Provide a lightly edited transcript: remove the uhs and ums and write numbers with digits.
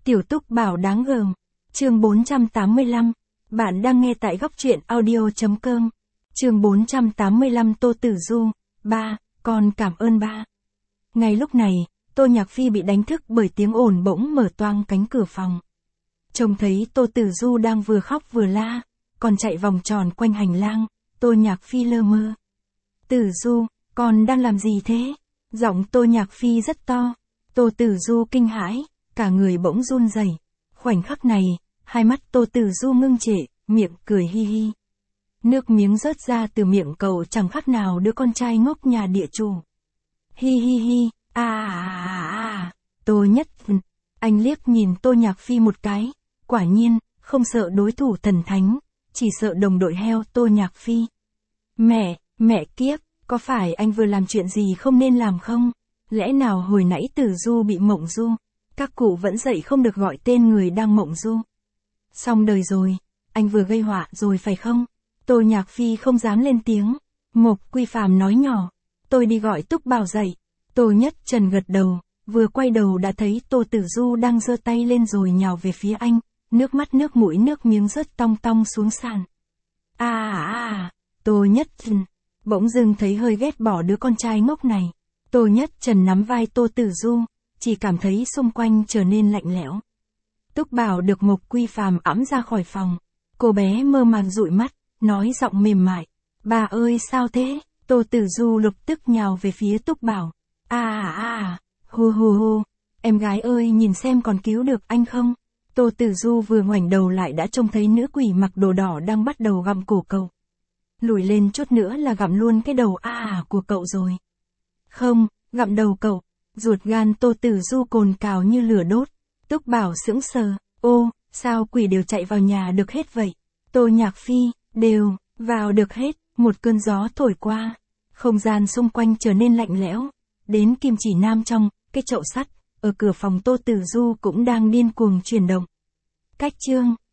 Tiểu Túc Bảo đáng gờm. Chương 485. Bạn đang nghe tại góc truyện audio.com. Chương 485 Tô Tử Du. Ba, con cảm ơn ba. Ngay lúc này, Tô Nhạc Phi bị đánh thức bởi tiếng ồn bỗng mở toang cánh cửa phòng. Trông thấy Tô Tử Du đang vừa khóc vừa la, còn chạy vòng tròn quanh hành lang, Tô Nhạc Phi lơ mơ. Tử Du, con đang làm gì thế? Giọng Tô Nhạc Phi rất to. Tô Tử Du kinh hãi, cả người bỗng run rẩy. Khoảnh khắc này, hai mắt Tô Tử Du ngưng trệ, miệng cười hi hi. Nước miếng rớt ra từ miệng cậu chẳng khác nào đứa con trai ngốc nhà địa chủ. Hi hi hi, Tô Nhất. Anh liếc nhìn Tô Nhạc Phi một cái, quả nhiên, không sợ đối thủ thần thánh, chỉ sợ đồng đội heo Tô Nhạc Phi. Mẹ kiếp, có phải anh vừa làm chuyện gì không nên làm không? Lẽ nào hồi nãy Tử Du bị mộng du? Các cụ vẫn dạy không được gọi tên người đang mộng du. Xong đời rồi, anh vừa gây họa rồi phải không? Tô Nhạc Phi không dám lên tiếng. Mộc Quy Phàm nói nhỏ, tôi đi gọi Túc Bảo dậy. Tô Nhất Trần gật đầu, vừa quay đầu đã thấy Tô Tử Du đang giơ tay lên rồi nhào về phía anh, nước mắt nước mũi nước miếng rớt tong tong xuống sàn. Tô Nhất Trần, bỗng dưng thấy hơi ghét bỏ đứa con trai ngốc này. Tô Nhất Trần nắm vai Tô Tử Du, chỉ cảm thấy xung quanh trở nên lạnh lẽo. Túc Bảo được Mộc Quy Phàm ẵm ra khỏi phòng. Cô bé mơ màng dụi mắt, nói giọng mềm mại. Bà ơi sao thế? Tô Tử Du lập tức nhào về phía Túc Bảo. Hu, em gái ơi nhìn xem còn cứu được anh không? Tô Tử Du vừa ngoảnh đầu lại đã trông thấy nữ quỷ mặc đồ đỏ đang bắt đầu gặm cổ cậu. Lùi lên chút nữa là gặm luôn cái đầu của cậu rồi. Không, gặm đầu cậu. Ruột gan Tô Tử Du cồn cào như lửa đốt. Túc Bảo sững sờ, ô, sao quỷ đều chạy vào nhà được hết vậy? Tô Nhạc Phi, đều, vào được hết. Một cơn gió thổi qua, không gian xung quanh trở nên lạnh lẽo. Đến kim chỉ nam trong, cái chậu sắt, ở cửa phòng Tô Tử Du cũng đang điên cuồng chuyển động. Cách chương